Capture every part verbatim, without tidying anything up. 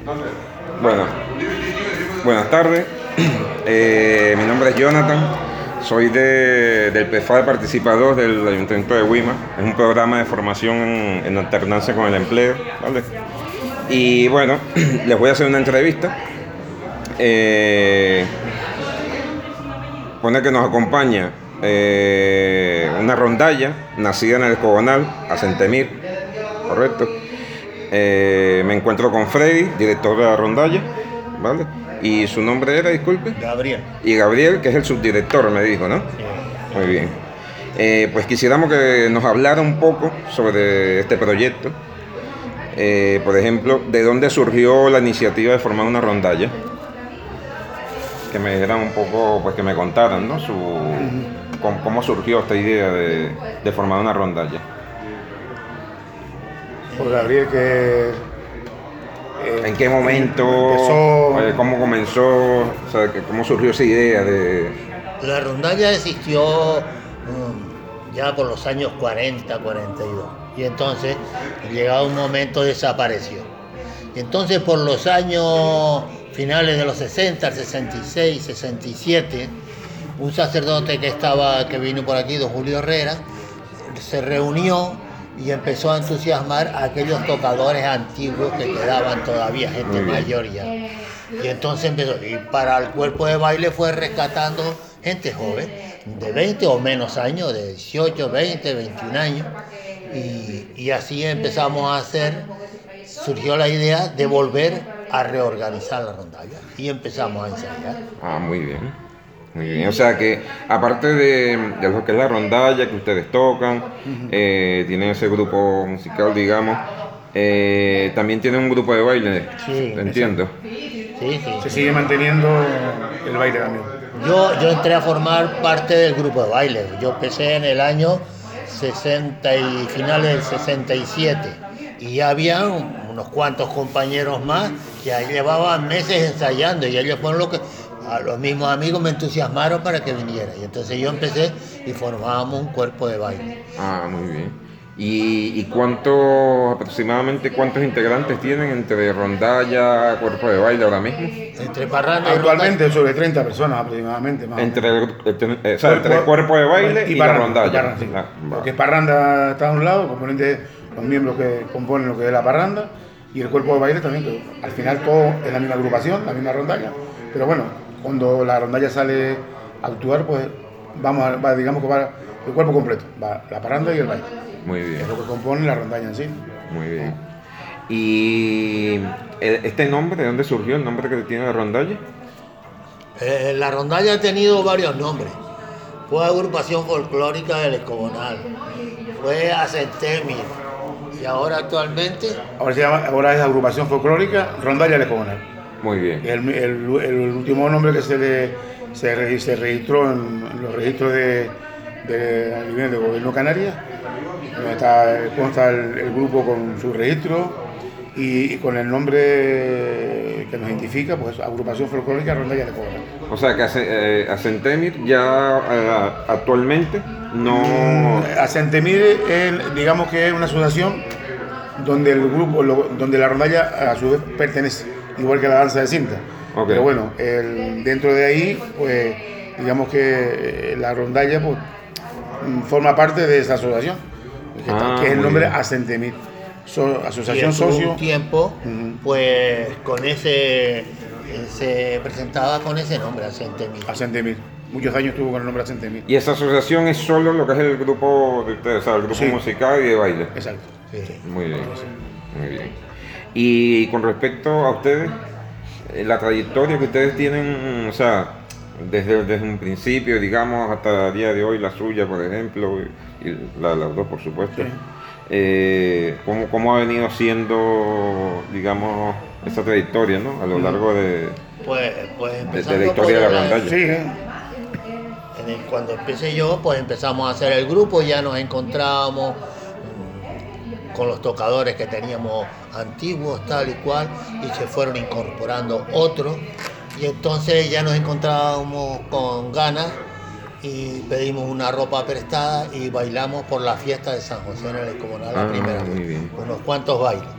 Bueno, buenas tardes. Eh, mi nombre es Jonathan. Soy de, del P F A de Participa dos del Ayuntamiento de Huima. Es un programa de formación en, en alternancia con el empleo, ¿vale? Y bueno, les voy a hacer una entrevista. Eh, pone que nos acompaña eh, una rondalla nacida en el Escobonal, a Centemir, correcto. Eh, me encuentro con Freddy, director de la rondalla, ¿vale? Y su nombre era, disculpe. Gabriel. Y Gabriel, que es el subdirector, me dijo, ¿no? Sí. Muy bien. Eh, pues quisiéramos que nos hablara un poco sobre este proyecto. Eh, por ejemplo, ¿de dónde surgió la iniciativa de formar una rondalla? Que me dijeran un poco, pues que me contaran, ¿no? Su, uh-huh. cómo, cómo surgió esta idea de, de formar una rondalla. Pues Gabriel, que... Eh, ¿En qué momento? Empezó... ¿Cómo comenzó? O sea, ¿cómo surgió esa idea de...? La rondalla existió um, ya por los años cuarenta, cuarenta y dos. Y entonces, llegado un momento, desapareció. Y entonces, por los años finales de los sesenta, sesenta y seis, sesenta y siete, un sacerdote que estaba, que vino por aquí, don Julio Herrera, se reunió y empezó a entusiasmar a aquellos tocadores antiguos que quedaban todavía, gente mayor ya. Y entonces empezó, y para el cuerpo de baile fue rescatando gente joven, de veinte o menos años, de dieciocho, veinte, veintiún años, y, y así empezamos a hacer, surgió la idea de volver a reorganizar la rondalla, y empezamos a ensayar. Ah, muy bien. Muy bien, o sea que aparte de, de lo que es la rondalla que ustedes tocan, uh-huh. eh, tienen ese grupo musical, digamos, eh, también tienen un grupo de baile, sí, entiendo. Sí, sí. Se sigue manteniendo el baile también. Yo, yo entré a formar parte del grupo de baile. Yo empecé en el año sesenta y finales del sesenta y siete y ya había unos cuantos compañeros más que ya llevaban meses ensayando y ellos fueron los que a los mismos amigos me entusiasmaron para que viniera. Y entonces yo empecé y formábamos un cuerpo de baile. Ah, muy bien. ¿Y, y cuántos, aproximadamente cuántos integrantes tienen entre rondalla, cuerpo de baile ahora mismo? Entre parranda y Actualmente rondalla. sobre treinta personas aproximadamente. Más entre el, el, el, o sea, cuerpo, entre el cuerpo de baile y, y parranda, la rondalla. Y parranda, sí. Ah, porque parranda está a un lado, componente, los miembros que componen lo que es la parranda, y el cuerpo de baile también, que al final todo es la misma agrupación, la misma rondalla. Pero bueno, cuando la rondalla sale a actuar, pues vamos a, va, digamos que va el cuerpo completo, va la parranda y el baile. Muy bien. Es lo que compone la rondalla en sí. Muy bien. ¿Y este nombre, de dónde surgió el nombre que tiene la rondalla? Eh, la rondalla ha tenido varios nombres. Fue agrupación folclórica del Escobonal, fue Acentemir, y ahora actualmente... Ahora, se llama, ahora es agrupación folclórica Rondalla del Escobonal. Muy bien. El, el, el último nombre que se le se, se registró en, en los registros de, de, a nivel de gobierno Canarias, donde está, consta el, el grupo con su registro y, y con el nombre que nos identifica, pues agrupación folclórica Rondalla de Escobonal. O sea que eh, Acentemir ya eh, actualmente no... Acentemir es, digamos que es una asociación donde el grupo, lo, donde la rondalla a su vez pertenece, igual que la danza de cinta. Okay. Pero bueno, el, dentro de ahí, pues digamos que la rondalla pues, forma parte de esa asociación, que, ah, está, que es el nombre Acentemir. So, asociación socio. Un tiempo, uh-huh. pues con ese, se presentaba con ese nombre, Acentemir. Acentemir. Muchos años estuvo con el nombre Acentemir. ¿Y esa asociación es solo lo que es el grupo de ustedes, o sea, el grupo sí. musical y de baile? Exacto. Sí. Muy bien, muy bien. Y con respecto a ustedes, la trayectoria que ustedes tienen, o sea, desde, desde un principio, digamos, hasta el día de hoy, la suya, por ejemplo, y la, las dos, por supuesto, sí. eh, ¿cómo, ¿cómo ha venido siendo, digamos, esa trayectoria, ¿no? A lo largo de, pues, pues de, de la historia de la rondalla. Sí, ¿eh? En el, cuando empecé yo, pues empezamos a hacer el grupo, ya nos encontramos con los tocadores que teníamos antiguos, tal y cual, y se fueron incorporando otros, y entonces ya nos encontrábamos con ganas y pedimos una ropa prestada y bailamos por la fiesta de San José en el Escobonal, la ah, primera vez, unos cuantos bailes.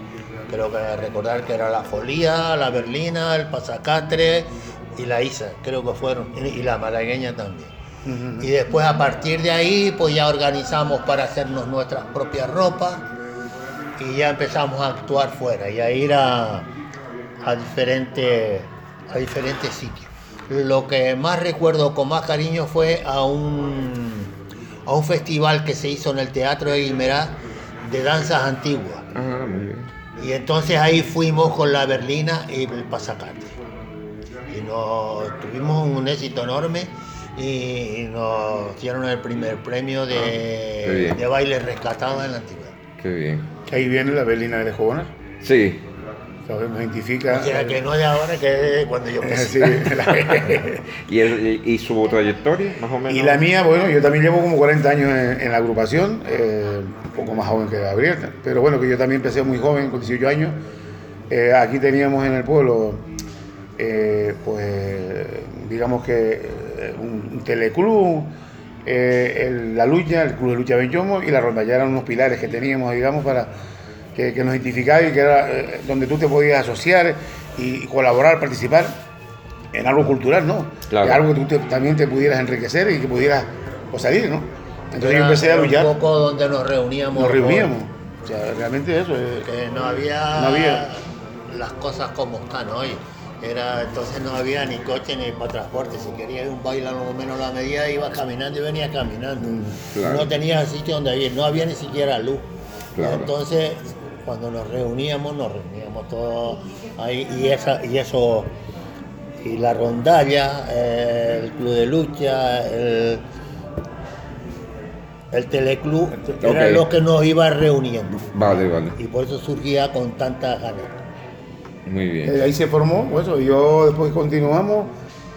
creo que recordar que era la Folía, la Berlina, el Pasacatre y la Isa, creo que fueron, y la malagueña también. Uh-huh. Y después a partir de ahí pues ya organizamos para hacernos nuestras propias ropas y ya empezamos a actuar fuera y a ir a, a, diferentes, a diferentes sitios. Lo que más recuerdo con más cariño fue a un, a un festival que se hizo en el Teatro de Guimerá de danzas antiguas. Ah, muy bien. Y entonces ahí fuimos con la Berlina y el Pasacate. Y nos tuvimos un éxito enorme y nos dieron el primer premio de, de baile rescatado en la antigüedad. Qué bien. Ahí viene la Berlina de Lejona. Sí. Nos identifica. O sea, que no de ahora, que de cuando yo empecé. Sí, la... ¿Y, el, ¿Y su trayectoria, más o menos? Y la mía, bueno, yo también llevo como cuarenta años en, en la agrupación, eh, un poco más joven que Gabriel, pero bueno, que yo también empecé muy joven, con dieciocho años. Eh, aquí teníamos en el pueblo, eh, pues, digamos que un, un teleclub, eh, el, la lucha, el Club de Lucha Benchomo y la rondalla eran unos pilares que teníamos, digamos, para... Que, que nos identificaba y que era eh, donde tú te podías asociar y, y colaborar, participar en algo cultural, ¿no? Claro. Que algo que tú te, también te pudieras enriquecer y que pudieras pues, salir, ¿no? Entonces era, yo empecé a luchar. Un poco donde nos reuníamos. Nos reuníamos. O sea, realmente eso. Eh, que no había, no había las cosas como están hoy. Era, entonces no había ni coche ni para transporte. Si querías ir a un baile a lo menos a la medida, ibas caminando y venías caminando. Claro. No tenías sitio donde ir, no había ni siquiera luz. Claro. Entonces, cuando nos reuníamos, nos reuníamos todos ahí y, esa, y eso, y la rondalla, eh, el club de lucha, el, el teleclub, okay. Era lo que nos iba reuniendo. Vale, vale. Y por eso surgía con tantas ganas. Muy bien. Eh, ahí se formó, eso, y yo después continuamos.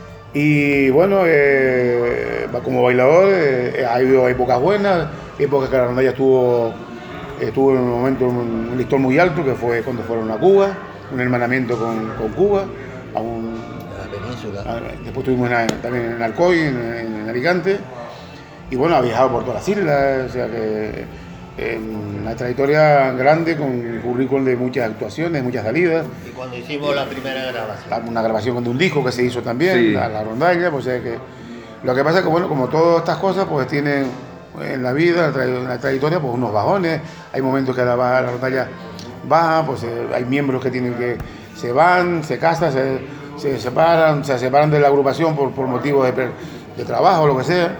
Y bueno, eh, como bailador, eh, ha habido épocas buenas, épocas que la rondalla estuvo... Estuvo en un momento un listón muy alto, que fue cuando fueron a Cuba, un hermanamiento con, con Cuba, a un, la península. A, después estuvimos en, también en Alcoy, en, en Alicante, y bueno, ha viajado por todas las islas, o sea que en una trayectoria grande, con un currículum de muchas actuaciones, muchas salidas. Y cuando hicimos la primera grabación. Una grabación de un disco que se hizo también, sí. la, la rondalla, pues o sea que lo que pasa es que bueno, como todas estas cosas, pues tienen en la vida, en la trayectoria, pues unos bajones, hay momentos que la, la rondalla baja, pues eh, hay miembros que tienen que, se van, se casan, se, se separan, se separan de la agrupación por, por motivos de, de trabajo, lo que sea,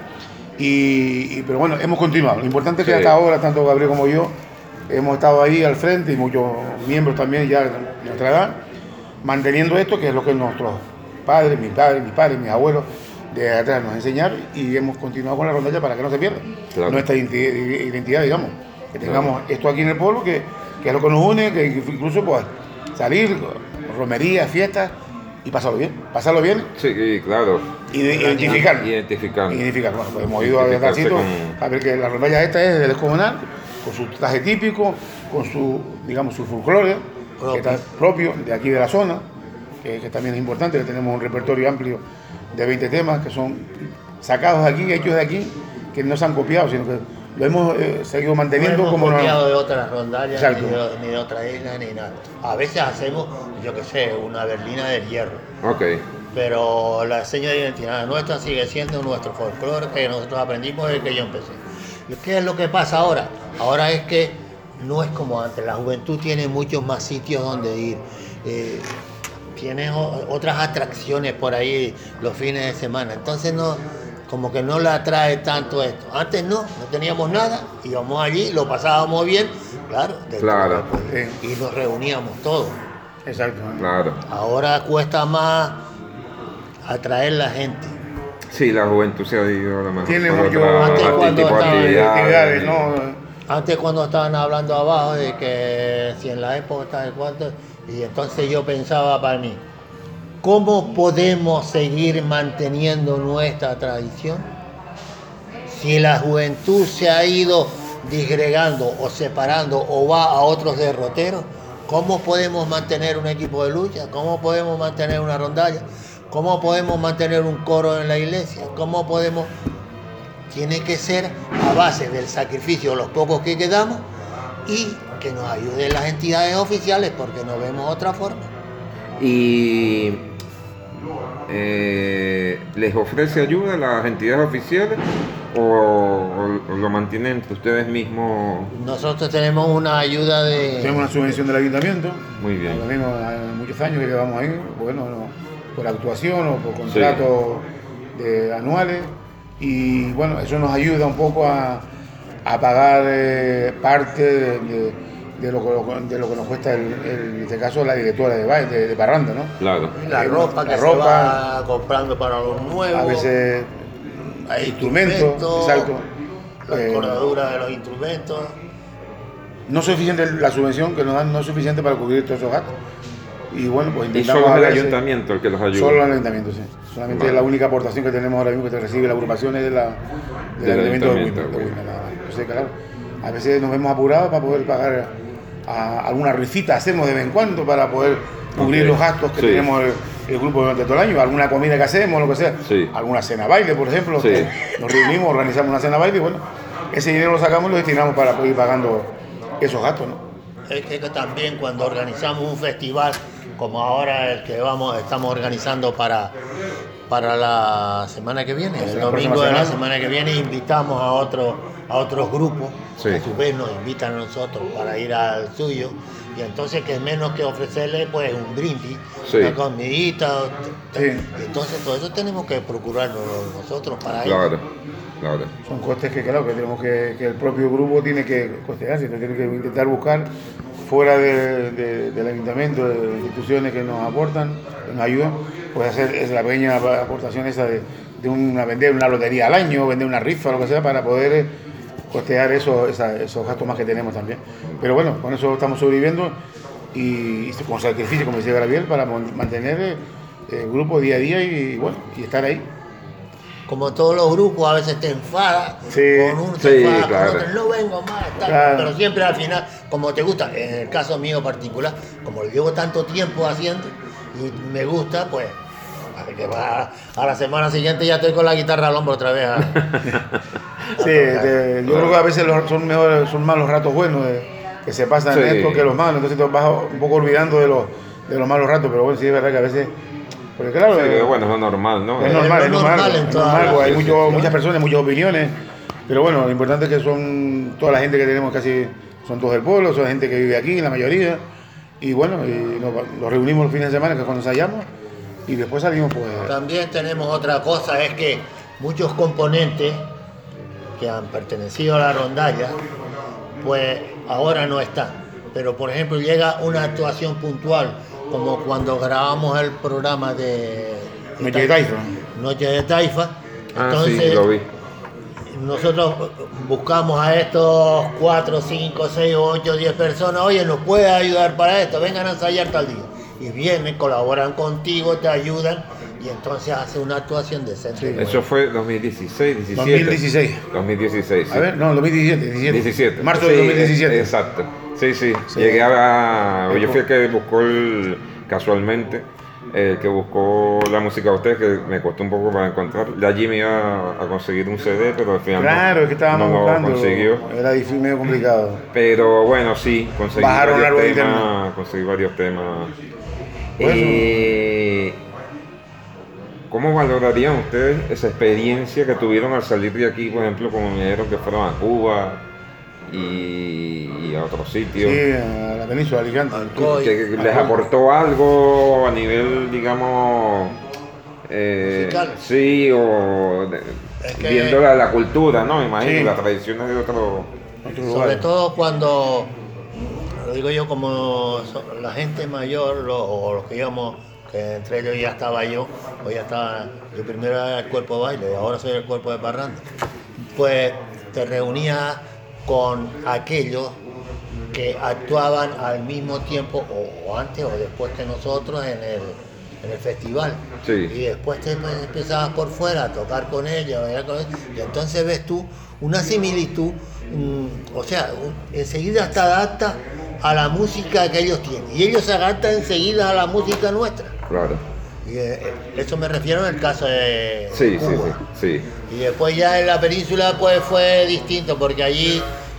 y, y, pero bueno, hemos continuado. Lo importante es que sí. Hasta ahora, tanto Gabriel como yo, hemos estado ahí al frente y muchos miembros también ya de nuestra edad, manteniendo esto, que es lo que nuestros padres, mis padres, mis padres, mis abuelos, de atrás nos enseñaron y hemos continuado con la rondalla para que no se pierda claro. Nuestra identidad, digamos, que tengamos claro. Esto aquí en el pueblo, que, que es lo que nos une, que incluso pues salir, romerías, fiestas y pasarlo bien, pasarlo bien. Sí, claro. Y de, identificar. Identificar. Identificar. Bueno, pues hemos ido a Garcito con... a ver que la rondalla esta es del descomunal, con su traje típico, con su, digamos, su folclore propio. Que está propio de aquí de la zona, que, que también es importante, que tenemos un repertorio amplio de veinte temas que son sacados de aquí, hechos de aquí, que no se han copiado, sino que lo hemos eh, seguido manteniendo no hemos como copiado no... de otras rondallas, ni de, ni de otra isla, ni nada. A veces hacemos, yo qué sé, una berlina del hierro. Ok. Pero la seña de identidad nuestra sigue siendo nuestro folclore que nosotros aprendimos desde que yo empecé. ¿Qué es lo que pasa ahora? Ahora es que no es como antes, la juventud tiene muchos más sitios donde ir. Eh, Tienes otras atracciones por ahí los fines de semana, entonces no, como que no le atrae tanto esto. Antes no, no teníamos nada, íbamos allí, lo pasábamos bien, claro, claro. Después, y nos reuníamos todos. Exacto. Claro. Ahora cuesta más atraer la gente. Sí, la juventud se ha ido a la mejor. Tiene mucho antes cuando tipo de actividades, ¿no? Antes cuando estaban hablando abajo de que si en la época de cuánto. Y entonces yo pensaba para mí, ¿cómo podemos seguir manteniendo nuestra tradición si la juventud se ha ido disgregando o separando o va a otros derroteros? ¿Cómo podemos mantener un equipo de lucha? ¿Cómo podemos mantener una rondalla? ¿Cómo podemos mantener un coro en la iglesia? ¿Cómo podemos...? Tiene que ser a base del sacrificio, los pocos que quedamos, y que nos ayuden las entidades oficiales porque no vemos otra forma. Y eh, ¿les ofrece ayuda a las entidades oficiales o, o, o lo mantienen entre ustedes mismos? Nosotros tenemos una ayuda de... Tenemos una subvención del ayuntamiento. Muy bien. Lo mismo, hay muchos años que llevamos ahí, bueno, no, por actuación o por contratos sí. de, anuales. Y bueno, eso nos ayuda un poco a, a pagar eh, parte de, de, de, lo que, de lo que nos cuesta, el, el, en este caso, la directora de, de, de Parranda, ¿no? Claro. La eh, ropa la que ropa, se va comprando para los nuevos. A veces hay instrumentos, instrumentos, exacto. La eh, cordadura de los instrumentos. No es suficiente, la subvención que nos dan no es suficiente para cubrir todos esos gastos. Y bueno, pues ¿Y intentamos... solo el veces, ayuntamiento el que los ayuda? Solo el ayuntamiento, sí. Solamente vale. La única aportación que tenemos ahora mismo que recibe la agrupación es de la, del, del ayuntamiento, ayuntamiento de Huilma. Entonces, claro, a veces nos vemos apurados para poder pagar a, alguna rifita, hacemos de vez en cuando para poder cubrir okay. los gastos que sí. tenemos el, el grupo durante todo el año, alguna comida que hacemos, lo que sea, sí. alguna cena baile, por ejemplo, sí. nos reunimos, organizamos una cena baile y bueno, ese dinero lo sacamos y lo destinamos para poder ir pagando esos gastos, ¿no? Es que también cuando organizamos un festival, como ahora el que vamos, estamos organizando para, para la semana que viene, el domingo de la semana que viene, invitamos a, otro, a otros grupos, sí. a su vez nos invitan a nosotros para ir al suyo, y entonces que menos que ofrecerle pues un brindis, sí. una comidita, sí. y entonces todo eso tenemos que procurarlo nosotros para claro. ello. Claro. Son costes que claro que tenemos que, que el propio grupo tiene que costearse, tiene que intentar buscar fuera de, de, del ayuntamiento, de instituciones que nos aportan, que nos ayudan, pues hacer es la pequeña aportación esa de, de una, vender una lotería al año, vender una rifa, lo que sea, para poder costear eso, esa, esos gastos más que tenemos también. Pero bueno, con eso estamos sobreviviendo y, y con sacrificio, como decía Gabriel, para mantener el grupo día a día y bueno, y estar ahí. Como todos los grupos, a veces te enfadas, sí, con uno sí, te enfadas, claro. con otro, no vengo más, tal, claro. pero siempre al final, como te gusta, en el caso mío particular, como lo llevo tanto tiempo haciendo y me gusta, pues, que va, a la semana siguiente ya estoy con la guitarra al hombro otra vez. A, a sí, de, yo creo que a veces los, son, mejor, son más los ratos buenos de, que se pasan sí. esto que los malos, entonces te vas un poco olvidando de los, de los malos ratos, pero bueno, sí es verdad que a veces... Porque claro, sí, eh, bueno, es lo normal, ¿no? Es normal, es, es normal, normal, es normal, normal hay sí, mucho, sí, muchas personas, muchas opiniones, pero bueno, lo importante es que son toda la gente que tenemos casi, son todos del pueblo, son gente que vive aquí, la mayoría, y bueno, y nos, nos reunimos los fines de semana, que es cuando ensayamos, y después salimos pues... También tenemos otra cosa, es que muchos componentes que han pertenecido a la rondalla, pues ahora no están, pero por ejemplo llega una actuación puntual, como cuando grabamos el programa de Noche de Taifa. Noche de Taifa. Ah, entonces, sí, lo vi. Nosotros buscamos a estos cuatro, cinco, seis, ocho, diez personas, oye, ¿nos puede ayudar para esto? Vengan a ensayar tal día. Y vienen, colaboran contigo, te ayudan y entonces hace una actuación decente. Sí. Eso fue dos mil dieciséis, diecisiete. dos mil dieciséis. dos mil dieciséis, sí. A ver, no, dos mil diecisiete. diecisiete. diecisiete. Marzo sí, de dos mil diecisiete. Exacto. Sí, sí. sí. Llegué a... Yo fui el que buscó el, casualmente, el que buscó la música de ustedes, que me costó un poco para encontrar. Ya allí me iba a conseguir un C D, pero al final claro, no, es que estábamos no buscando, lo consiguió. Era difícil, medio complicado. Pero bueno, sí, conseguí Bajaron varios temas. Conseguí varios temas. Bueno. Eh, ¿Cómo valorarían ustedes esa experiencia que tuvieron al salir de aquí, por ejemplo, como me dijeron que fueron a Cuba y, y a otros sitios? Sí, a la península de Alicante. ¿Que, que les aportó algo a nivel, digamos, eh, musical? Sí, o de, es que, viendo la, la cultura, ¿no? Imagino, sí. Las tradiciones de otro, otro lugar. Sobre todo cuando, lo digo yo, como la gente mayor, lo, o los que íbamos, que entre ellos ya estaba yo, o ya estaba, yo primero era el cuerpo de baile y ahora soy el cuerpo de parranda, pues te reunías con aquellos que actuaban al mismo tiempo o, o antes o después que nosotros en el, en el festival. Sí. Y después te empezabas por fuera a tocar con ellos, con ellos y entonces ves tú una similitud, um, o sea, un, enseguida te adapta a la música que ellos tienen y ellos se adaptan enseguida a la música nuestra. Claro. Y eh, eso me refiero en el caso de sí, Cuba. Sí, sí, sí. Y después ya en la península pues fue distinto porque allí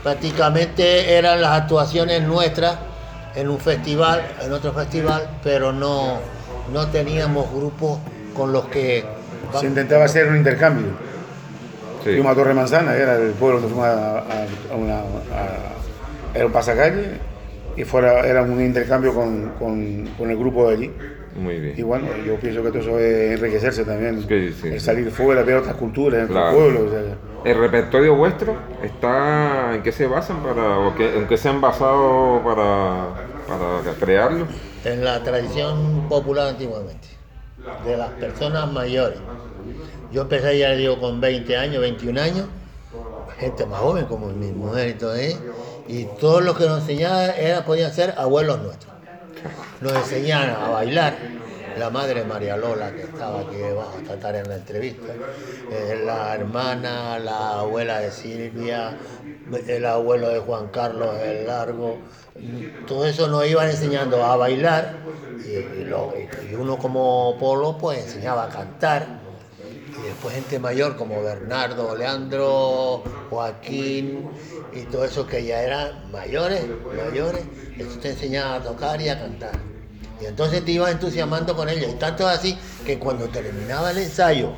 prácticamente eran las actuaciones nuestras en un festival, en otro festival, pero no, no teníamos grupos con los que... Se intentaba hacer un intercambio. Sí. Fuimos a Torre Manzana, era el pueblo donde fuimos a, a, a una... A, era un pasacalle y fuera, era un intercambio con, con, con el grupo de allí. Muy bien. Y bueno, yo pienso que todo eso es enriquecerse también, Sí, sí, el sí. salir fuera, ver otras culturas en Claro. otros pueblos. O sea, ¿El repertorio vuestro está en qué se basan para, o qué, en qué se han basado para, para crearlo? En la tradición popular antiguamente, de las personas mayores. Yo empecé, ya le digo, con veinte años, veintiún años, gente más joven como mi mujer y todo eso, y todos los que nos enseñaban era, podían ser abuelos nuestros. Nos enseñaban a bailar. La madre María Lola, que estaba aquí debajo a tratar en la entrevista, eh, la hermana, la abuela de Silvia, el abuelo de Juan Carlos el Largo, todo eso nos iban enseñando a bailar y, y, lo, y uno como Polo pues enseñaba a cantar, y después gente mayor como Bernardo, Leandro, Joaquín y todo eso que ya eran mayores, mayores, eso te enseñaba a tocar y a cantar. Y entonces te ibas entusiasmando con ellos. Y tanto así que cuando terminaba el ensayo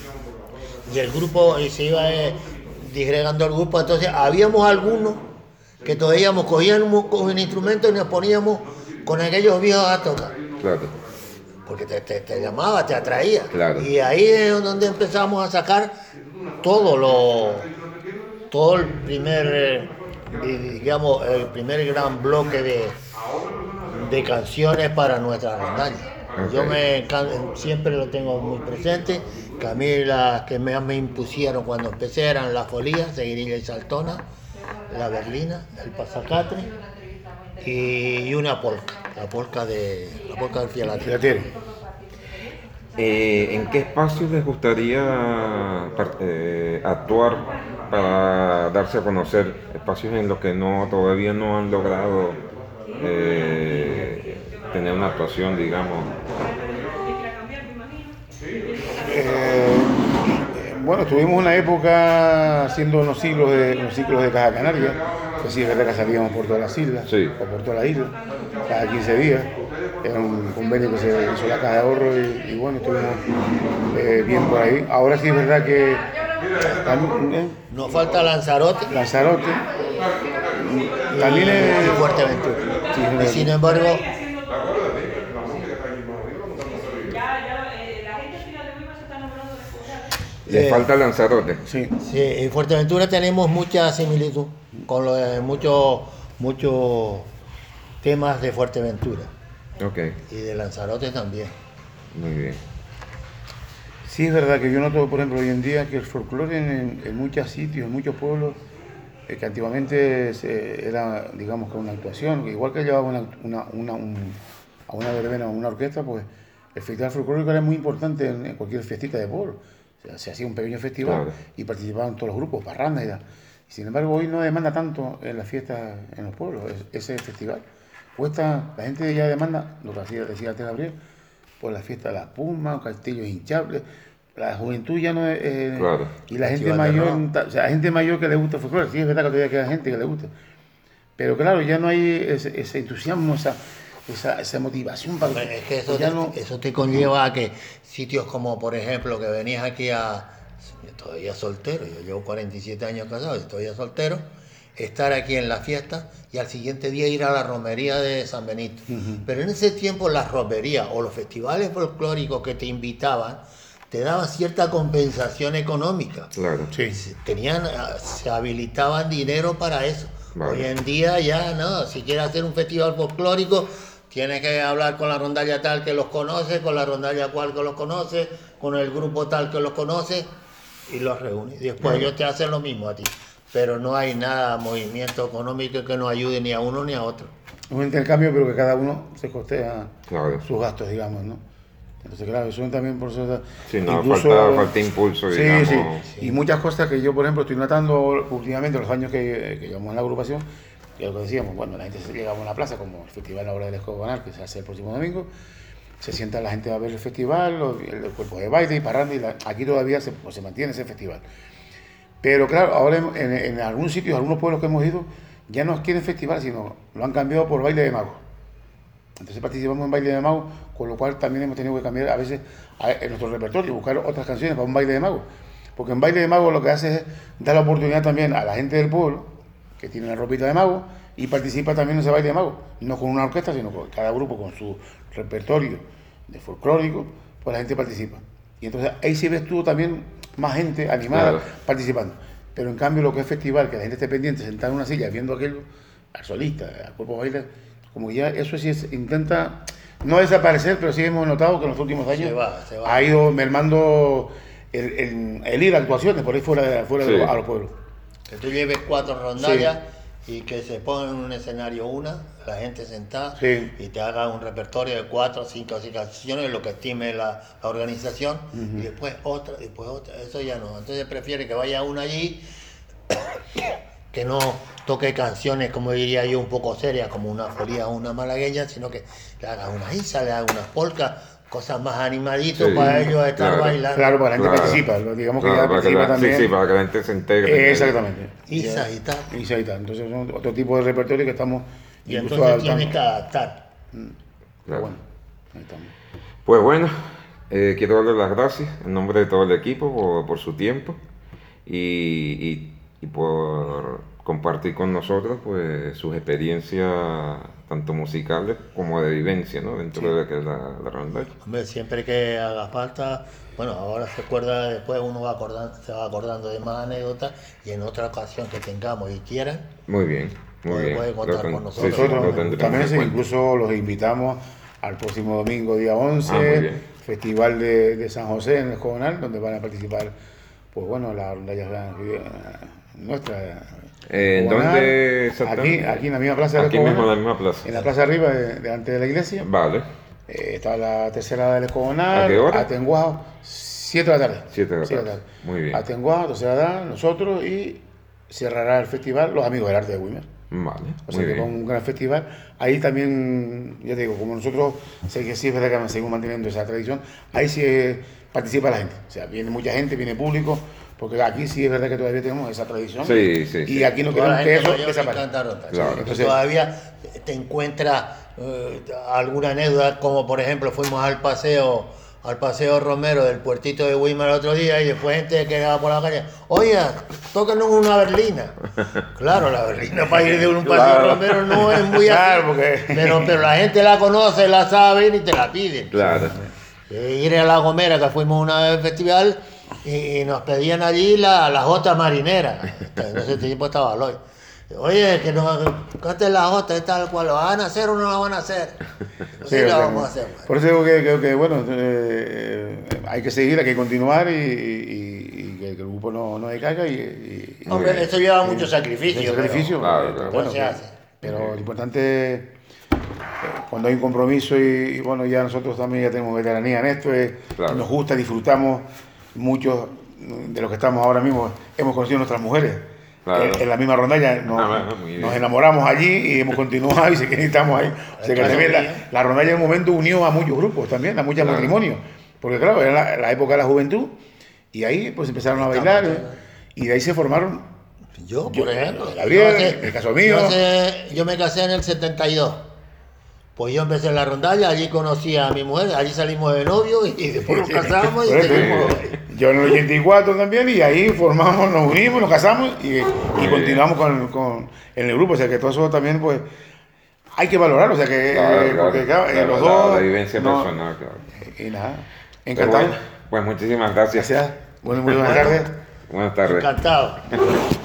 y el grupo y se iba eh, disgregando el grupo, entonces habíamos algunos que todavía cogíamos con un instrumento y nos poníamos con aquellos viejos a tocar. Claro. Porque te, te, te llamaba, te atraía. Claro. Y ahí es donde empezamos a sacar todo lo todo el primer, eh, digamos, el primer gran bloque de de canciones para nuestra rondalla. Okay. Yo me siempre lo tengo muy presente, que a mí las que me, me impusieron cuando empecé eran la Folía, Seguirilla y Saltona, la Berlina, el Pasacatre y una polca, la polca de la polca del Filatero. Eh, ¿En qué espacios les gustaría eh, actuar para darse a conocer? Espacios en los que no todavía no han logrado Eh, tener una actuación, digamos. Eh, bueno, tuvimos una época haciendo unos ciclos de, unos ciclos de Caja Canaria, que sí, es verdad que salíamos por todas las islas, sí. o por toda la isla, cada quince días. Era un convenio que se hizo la Caja de Ahorro y, y bueno, estuvimos eh, bien por ahí. Ahora sí es verdad que... Eh, Nos falta Lanzarote. Lanzarote. También y, es... y Fuerteventura. Sí, y sin embargo... Le eh, falta Lanzarote. Sí. Sí, en Fuerteventura tenemos mucha similitud con lo de muchos muchos temas de Fuerteventura. Okay. Y de Lanzarote también. Muy bien. Sí, es verdad que yo noto, por ejemplo, hoy en día que el folclore en, en muchos sitios, en muchos pueblos, eh, que antiguamente se, era, digamos, que una actuación, que igual que llevaba una, una, una, un, a una verbena o una orquesta, pues el festival folclórico era muy importante en, en cualquier fiestita de pueblo. O sea, se hacía un pequeño festival, claro, y participaban todos los grupos, parrandas y tal. Sin embargo, hoy no demanda tanto en las fiestas en los pueblos ese festival. Cuesta, la gente ya demanda, lo que decía, decía antes Gabriel, por la fiesta de las Pumas, castillos hinchables. La juventud ya no es... Eh, claro. Y la gente mayor, o sea, la gente mayor que le gusta el folclore, sí es verdad que todavía queda gente que le gusta. Pero claro, ya no hay ese, ese entusiasmo, esa, esa, esa motivación para... Hombre, es que eso, ya te, no... eso te conlleva a que sitios como, por ejemplo, que venías aquí a... Yo todavía soltero, yo llevo cuarenta y siete años casado, yo todavía soltero, estar aquí en la fiesta y al siguiente día ir a la romería de San Benito. Uh-huh. Pero en ese tiempo las romerías o los festivales folclóricos que te invitaban te daban cierta compensación económica. Claro. Sí. Tenían, se habilitaban dinero para eso. Vale. Hoy en día ya no, si quieres hacer un festival folclórico, tienes que hablar con la rondalla tal que los conoce, con la rondalla cual que los conoce, con el grupo tal que los conoce, y los reúne. Después vale. ellos te hacen lo mismo a ti. Pero no hay nada, movimiento económico que nos ayude ni a uno ni a otro. Un intercambio, pero que cada uno se costea claro. sus gastos, digamos, ¿no? Entonces, claro, eso también por eso... Sí, no, incluso, falta, falta impulso, sí, digamos. Sí, sí, y muchas cosas que yo, por ejemplo, estoy notando últimamente, los años que, que llevamos en la agrupación, que lo que decíamos, bueno, la gente se llega a una plaza, como el Festival La Hora del Escobanal, que se hace el próximo domingo, se sienta la gente a ver el festival, el, el cuerpo de baile y parranda, y la, aquí todavía se, pues, se mantiene ese festival. Pero claro, ahora en, en, en algunos sitios, algunos pueblos que hemos ido, ya no quieren festival, sino lo han cambiado por baile de magos. Entonces participamos en baile de magos, con lo cual también hemos tenido que cambiar a veces a, en nuestro repertorio, buscar otras canciones para un baile de magos. Porque en baile de magos lo que hace es dar la oportunidad también a la gente del pueblo, que tiene la ropita de mago, y participa también en ese baile de magos. No con una orquesta, sino con cada grupo con su repertorio de folclórico, pues la gente participa. Y entonces ahí sí ves tú también más gente animada claro. participando. Pero en cambio lo que es festival, que la gente esté pendiente, sentada en una silla, viendo aquello, al solista, al cuerpo bailar, como ya eso sí es, intenta no desaparecer, pero sí hemos notado que en los últimos años se va, se va. ha ido mermando el, el, el ir a actuaciones por ahí fuera, fuera sí. de los, a los pueblos. Que tú lleves cuatro rondallas sí. y que se ponga en un escenario una, la gente sentada sí. y te haga un repertorio de cuatro, cinco, cinco canciones, lo que estime la, la organización, uh-huh. y después otra, después otra, eso ya no. Entonces prefiere que vaya una allí que no toque canciones, como diría yo, un poco serias, como una folía o una malagueña, sino que le haga una isa, le haga unas polcas, cosas más animaditas sí, para ellos estar claro, bailando. Claro, para la gente claro. participa, digamos que claro, ya participa la, también. Sí, sí, para que la gente se integre. Eh, exactamente. Isa y tal. Isa y tal. Entonces son otro tipo de repertorio que estamos y entonces tienes que adaptar. Claro. Bueno, ahí estamos. Pues bueno, eh, quiero darle las gracias en nombre de todo el equipo por, por su tiempo y, y, y por compartir con nosotros pues sus experiencias tanto musicales como de vivencia, ¿no? Dentro sí. de lo que es la, la rondalla. Hombre, siempre que haga falta, bueno, ahora se acuerda, después uno va acordando, se va acordando de más anécdotas y en otra ocasión que tengamos y quieran. Muy bien, muy puede, bien. Puede contar ten, con nosotros. Sí, nosotros también incluso los invitamos al próximo domingo, día once, ah, Festival de, de San José en el Escogonal, donde van a participar, pues bueno, la rondalla nuestra. Eh, ¿Dónde exactamente? Aquí, aquí en la misma plaza. Aquí mismo en la misma plaza. En la plaza arriba, de, delante de la iglesia. Vale. Eh, está la tercera del Escogonal. ¿A qué hora? Atenguado, siete de la tarde. siete de la tarde. tarde. Muy bien. Atenguado, tercera edad, nosotros y cerrará el festival los Amigos del Arte de Güímar. Vale. O sea que con un gran festival. Ahí también, ya te digo, como nosotros, sé que sí es verdad que seguimos manteniendo esa tradición, ahí sí participa la gente. O sea, viene mucha gente, viene público. Porque aquí sí es verdad que todavía tenemos esa tradición. Sí, sí, y sí. aquí no queremos que eso desaparezca. Claro. Entonces, todavía te encuentras eh, alguna anécdota, como por ejemplo fuimos al paseo, al paseo Romero del puertito de Güímar el otro día y después gente que va por la calle, oye, tócanos una berlina. Claro, la berlina para ir de un paseo claro. Romero no es muy claro, porque... pero, pero la gente la conoce, la sabe y te la piden. Claro. Eh, ir a La Gomera, que fuimos una vez al festival, y nos pedían allí la, la jota marinera. En ese tiempo estaba Loy. Oye, que nos canten la jota y tal cual. ¿Lo van a hacer o no la van a hacer? Sí, sí, la vamos a hacer. Man. Por eso digo que, que, que bueno, eh, hay que seguir, hay que continuar y, y, y que el grupo no, no decaiga. Y, y, Hombre, y, eso lleva y, mucho sacrificio. Mucho sacrificio, pero, claro, claro. Bueno, se hace. Pero lo importante es, cuando hay un compromiso y, y bueno, ya nosotros también ya tenemos veteranía en esto, es, claro. Nos gusta, disfrutamos. Muchos de los que estamos ahora mismo hemos conocido a nuestras mujeres claro. en, en la misma rondalla, nos, ah, bueno, nos enamoramos allí y hemos continuado y se que estamos ahí. O sea, que también la, la rondalla en un momento unió a muchos grupos también, a muchos claro. matrimonios, porque claro, era la, la época de la juventud y ahí pues empezaron a bailar y de ahí se formaron. Yo, por yo, ejemplo, Gabriel, sé, el caso mío. Yo, sé, yo me casé en el setenta y dos. Pues yo empecé en la rondalla, allí conocí a mi mujer, allí salimos de novio y después nos casamos y seguimos. Yo en el ochenta y cuatro también y ahí formamos, nos unimos, nos casamos y, y continuamos con, con en el grupo. O sea que todo eso también pues hay que valorarlo. O sea que claro, eh, porque claro, claro, claro, los la, dos... La vivencia no, personal, claro. Y nada, encantado. Bueno, pues muchísimas gracias. Gracias. Bueno, muy buenas tardes. Buenas tardes. Encantado.